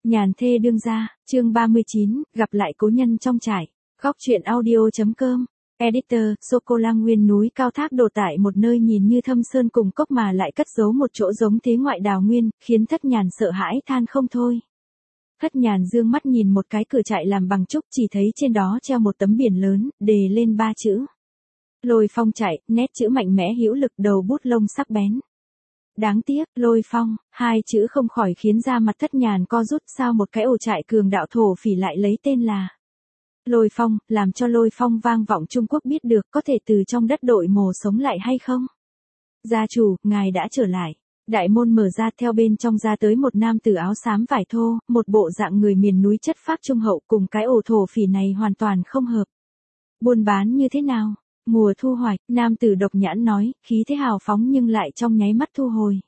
Nhàn thê đương gia, chương 39, gặp lại cố nhân trong trại. Góc truyện audio.com. Editor, sô-cô-la nguyên núi cao tháp đổ tại một nơi nhìn như thâm sơn cùng cốc mà lại cất giấu một chỗ giống thế ngoại đào nguyên, khiến Thất Nhàn sợ hãi than không thôi. Thất Nhàn dương mắt nhìn một cái cửa trại làm bằng trúc, chỉ thấy trên đó treo một tấm biển lớn, đề lên 3 chữ. Lôi Phong trại, nét chữ mạnh mẽ hữu lực, đầu bút lông sắc bén. Đáng tiếc, Lôi Phong, 2 chữ không khỏi khiến da mặt Thất Nhàn co rút, sao một cái ổ trại cường đạo thổ phỉ lại lấy tên là Lôi Phong, làm cho Lôi Phong vang vọng Trung Quốc biết được, có thể từ trong đất đội mồ sống lại hay không? Gia chủ, ngài đã trở lại. Đại môn mở ra, theo bên trong ra tới một nam tử áo xám vải thô, một bộ dạng người miền núi chất phác trung hậu, cùng cái ổ thổ phỉ này hoàn toàn không hợp. Buôn bán như thế nào? Mùa thu hoạch, nam tử độc nhãn nói, khí thế hào phóng nhưng lại trong nháy mắt thu hồi.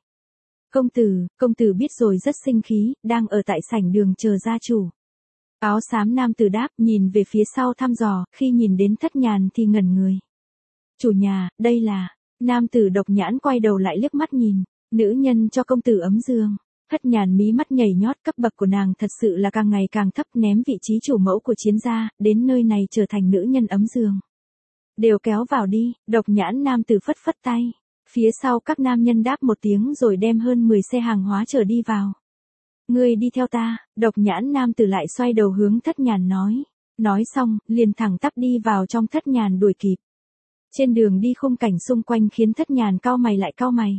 Công tử biết rồi, rất sinh khí, đang ở tại sảnh đường chờ gia chủ. Áo xám nam tử đáp, nhìn về phía sau thăm dò, khi nhìn đến Thất Nhàn thì ngẩn người. Chủ nhà, đây là... Nam tử độc nhãn quay đầu lại liếc mắt nhìn, nữ nhân cho công tử ấm giường. Thất Nhàn mí mắt nhảy nhót, cấp bậc của nàng thật sự là càng ngày càng thấp, ném vị trí chủ mẫu của chiến gia, đến nơi này trở thành nữ nhân ấm giường. Đều kéo vào đi, độc nhãn nam tử phất phất tay. Phía sau các nam nhân đáp một tiếng rồi đem hơn 10 xe hàng hóa chở đi vào. Ngươi đi theo ta, độc nhãn nam tử lại xoay đầu hướng Thất Nhàn nói. Nói xong, liền thẳng tắp đi vào trong. Thất Nhàn đuổi kịp. Trên đường đi khung cảnh xung quanh khiến Thất Nhàn cau mày lại cau mày.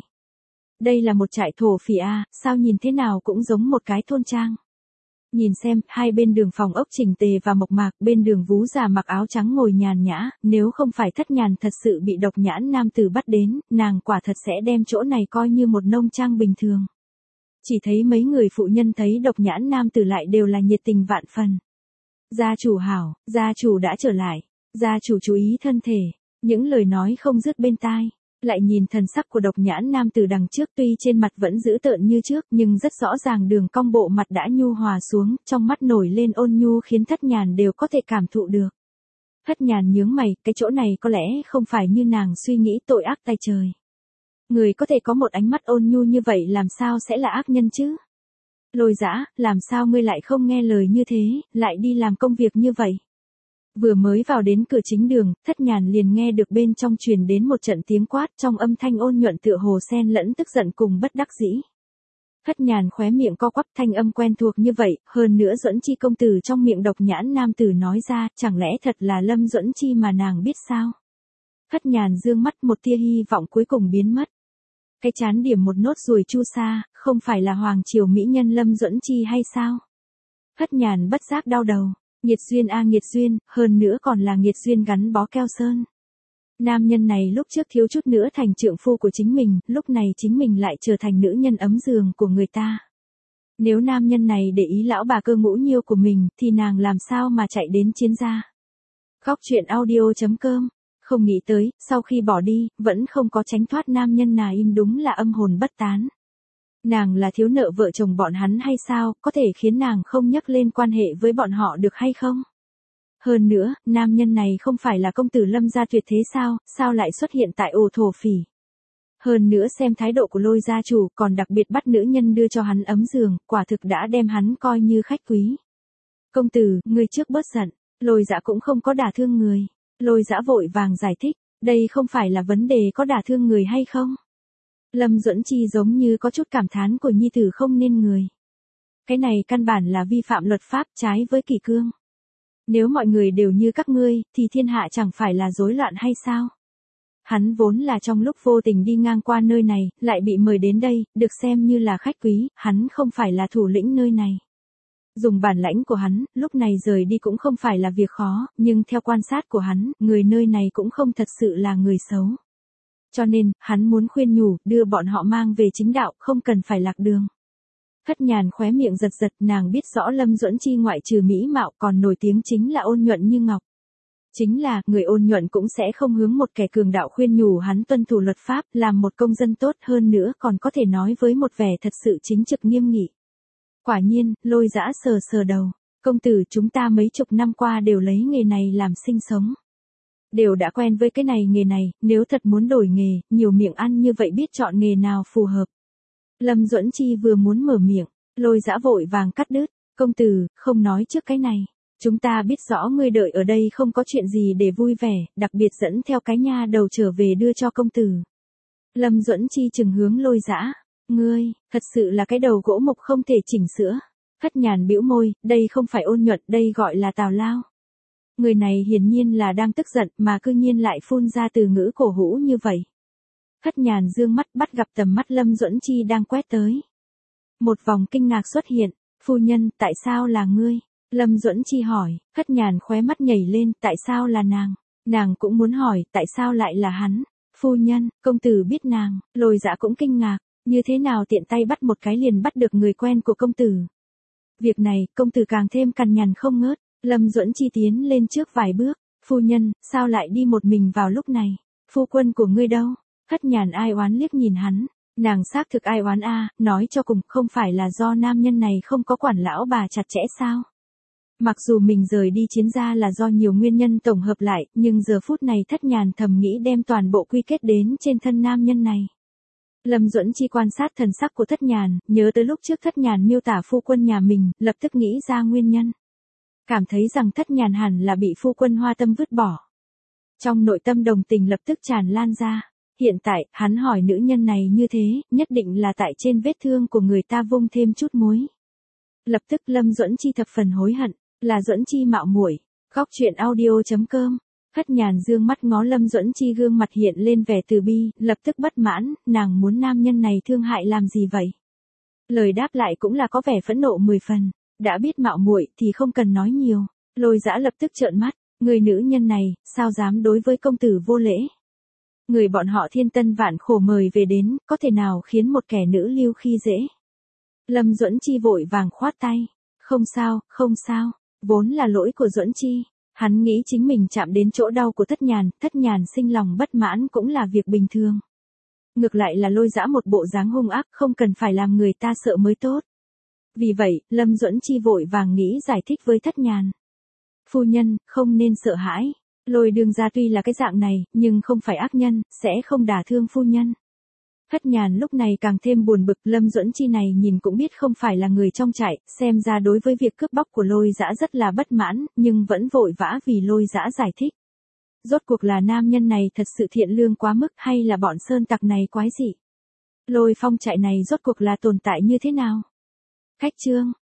Đây là một trại thổ phỉ à, sao nhìn thế nào cũng giống một cái thôn trang. Nhìn xem, hai bên đường phòng ốc chỉnh tề và mộc mạc, bên đường vú già mặc áo trắng ngồi nhàn nhã, nếu không phải Thất Nhàn thật sự bị độc nhãn nam tử bắt đến, nàng quả thật sẽ đem chỗ này coi như một nông trang bình thường. Chỉ thấy mấy người phụ nhân thấy độc nhãn nam tử lại đều là nhiệt tình vạn phần. Gia chủ hảo, gia chủ đã trở lại, gia chủ chú ý thân thể, những lời nói không dứt bên tai. Lại nhìn thần sắc của độc nhãn nam tử đằng trước, tuy trên mặt vẫn dữ tợn như trước nhưng rất rõ ràng đường cong bộ mặt đã nhu hòa xuống, trong mắt nổi lên ôn nhu khiến Thất Nhàn đều có thể cảm thụ được. Thất Nhàn nhướng mày, cái chỗ này có lẽ không phải như nàng suy nghĩ, tội ác tay trời. Người có thể có một ánh mắt ôn nhu như vậy làm sao sẽ là ác nhân chứ? Lôi Dã, làm sao ngươi lại không nghe lời như thế, lại đi làm công việc như vậy? Vừa mới vào đến cửa chính đường, Thất Nhàn liền nghe được bên trong truyền đến một trận tiếng quát, trong âm thanh ôn nhuận tựa hồ xen lẫn tức giận cùng bất đắc dĩ. Thất Nhàn khóe miệng co quắp, thanh âm quen thuộc như vậy, hơn nữa Duẫn Chi công tử trong miệng độc nhãn nam tử nói ra, chẳng lẽ thật là Lâm Duẫn Chi mà nàng biết sao? Thất Nhàn dương mắt, một tia hy vọng cuối cùng biến mất. Cái chán điểm một nốt ruồi chu sa, không phải là hoàng triều mỹ nhân Lâm Duẫn Chi hay sao? Thất Nhàn bất giác đau đầu. Nghiệt duyên a nghiệt duyên, hơn nữa còn là nghiệt duyên gắn bó keo sơn. Nam nhân này lúc trước thiếu chút nữa thành trượng phu của chính mình, lúc này chính mình lại trở thành nữ nhân ấm giường của người ta. Nếu nam nhân này để ý lão bà Cơ Ngũ Nhiêu của mình, thì nàng làm sao mà chạy đến chiến gia. Góc truyện audio.com. Không nghĩ tới, sau khi bỏ đi, vẫn không có tránh thoát nam nhân nào, im đúng là âm hồn bất tán. Nàng là thiếu nợ vợ chồng bọn hắn hay sao, có thể khiến nàng không nhắc lên quan hệ với bọn họ được hay không? Hơn nữa, nam nhân này không phải là công tử Lâm gia tuyệt thế sao, sao lại xuất hiện tại ổ thổ phỉ? Hơn nữa xem thái độ của Lôi gia chủ, còn đặc biệt bắt nữ nhân đưa cho hắn ấm giường, quả thực đã đem hắn coi như khách quý. Công tử, ngươi trước bớt giận, Lôi Dã cũng không có đả thương người. Lôi Dã vội vàng giải thích, đây không phải là vấn đề có đả thương người hay không? Lâm Duẫn Chi giống như có chút cảm thán của nhi tử không nên người. Cái này căn bản là vi phạm luật pháp, trái với kỷ cương. Nếu mọi người đều như các ngươi, thì thiên hạ chẳng phải là rối loạn hay sao? Hắn vốn là trong lúc vô tình đi ngang qua nơi này, lại bị mời đến đây, được xem như là khách quý, hắn không phải là thủ lĩnh nơi này. Dùng bản lãnh của hắn, lúc này rời đi cũng không phải là việc khó, nhưng theo quan sát của hắn, người nơi này cũng không thật sự là người xấu. Cho nên, hắn muốn khuyên nhủ, đưa bọn họ mang về chính đạo, không cần phải lạc đường. Thất Nhàn khóe miệng giật giật, nàng biết rõ Lâm Duẫn Chi ngoại trừ mỹ mạo còn nổi tiếng chính là ôn nhuận như ngọc. Chính là, người ôn nhuận cũng sẽ không hướng một kẻ cường đạo khuyên nhủ hắn tuân thủ luật pháp, làm một công dân tốt hơn nữa còn có thể nói với một vẻ thật sự chính trực nghiêm nghị. Quả nhiên, Lôi Dã sờ sờ đầu. Công tử, chúng ta mấy chục năm qua đều lấy nghề này làm sinh sống. Đều đã quen với cái này nghề này, nếu thật muốn đổi nghề, nhiều miệng ăn như vậy biết chọn nghề nào phù hợp. Lâm Duẫn Chi vừa muốn mở miệng, Lôi Dã vội vàng cắt đứt. Công tử, không nói trước cái này. Chúng ta biết rõ ngươi đợi ở đây không có chuyện gì để vui vẻ, đặc biệt dẫn theo cái nha đầu trở về đưa cho công tử. Lâm Duẫn Chi trừng hướng Lôi Dã. Ngươi, thật sự là cái đầu gỗ mục không thể chỉnh sửa. Thất Nhàn bĩu môi, đây không phải ôn nhuận, đây gọi là tào lao. Người này hiển nhiên là đang tức giận mà cư nhiên lại phun ra từ ngữ cổ hủ như vậy. Thất Nhàn dương mắt bắt gặp tầm mắt Lâm Duẫn Chi đang quét tới. Một vòng kinh ngạc xuất hiện, phu nhân, tại sao là ngươi? Lâm Duẫn Chi hỏi, Thất Nhàn khóe mắt nhảy lên, tại sao là nàng? Nàng cũng muốn hỏi, tại sao lại là hắn? Phu nhân, công tử biết nàng, Lôi Dã cũng kinh ngạc, như thế nào tiện tay bắt một cái liền bắt được người quen của công tử? Việc này, công tử càng thêm cằn nhằn không ngớt. Lâm Duẫn Chi tiến lên trước vài bước, phu nhân, sao lại đi một mình vào lúc này? Phu quân của ngươi đâu? Thất Nhàn ai oán liếc nhìn hắn, nàng xác thực ai oán a, nói cho cùng, không phải là do nam nhân này không có quản lão bà chặt chẽ sao? Mặc dù mình rời đi chiến gia là do nhiều nguyên nhân tổng hợp lại, nhưng giờ phút này Thất Nhàn thầm nghĩ đem toàn bộ quy kết đến trên thân nam nhân này. Lâm Duẫn Chi quan sát thần sắc của Thất Nhàn, nhớ tới lúc trước Thất Nhàn miêu tả phu quân nhà mình, lập tức nghĩ ra nguyên nhân. Cảm thấy rằng Thất Nhàn hẳn là bị phu quân Hoa Tâm vứt bỏ. Trong nội tâm đồng tình lập tức tràn lan ra. Hiện tại, hắn hỏi nữ nhân này như thế, nhất định là tại trên vết thương của người ta vung thêm chút muối. Lập tức Lâm Duẫn Chi thập phần hối hận, là Duẫn Chi mạo muội. Góc truyện audio.com. Thất Nhàn dương mắt ngó Lâm Duẫn Chi, gương mặt hiện lên vẻ từ bi, lập tức bất mãn, nàng muốn nam nhân này thương hại làm gì vậy? Lời đáp lại cũng là có vẻ phẫn nộ 10 phần. Đã biết mạo muội thì không cần nói nhiều. Lôi Dã lập tức trợn mắt, người nữ nhân này, sao dám đối với công tử vô lễ? Người bọn họ thiên tân vạn khổ mời về đến, có thể nào khiến một kẻ nữ lưu khi dễ? Lâm Duẫn Chi vội vàng khoát tay, không sao, không sao, vốn là lỗi của Duẫn Chi. Hắn nghĩ chính mình chạm đến chỗ đau của Thất Nhàn sinh lòng bất mãn cũng là việc bình thường. Ngược lại là Lôi Dã một bộ dáng hung ác, không cần phải làm người ta sợ mới tốt. Vì vậy, Lâm Duẫn Chi vội vàng nghĩ giải thích với Thất Nhàn. Phu nhân, không nên sợ hãi. Lôi Đường gia tuy là cái dạng này, nhưng không phải ác nhân, sẽ không đả thương phu nhân. Thất Nhàn lúc này càng thêm buồn bực, Lâm Duẫn Chi này nhìn cũng biết không phải là người trong trại, xem ra đối với việc cướp bóc của Lôi Dã rất là bất mãn, nhưng vẫn vội vã vì Lôi Dã giải thích. Rốt cuộc là nam nhân này thật sự thiện lương quá mức hay là bọn sơn tặc này quái dị? Lôi Phong trại này rốt cuộc là tồn tại như thế nào? Khách chương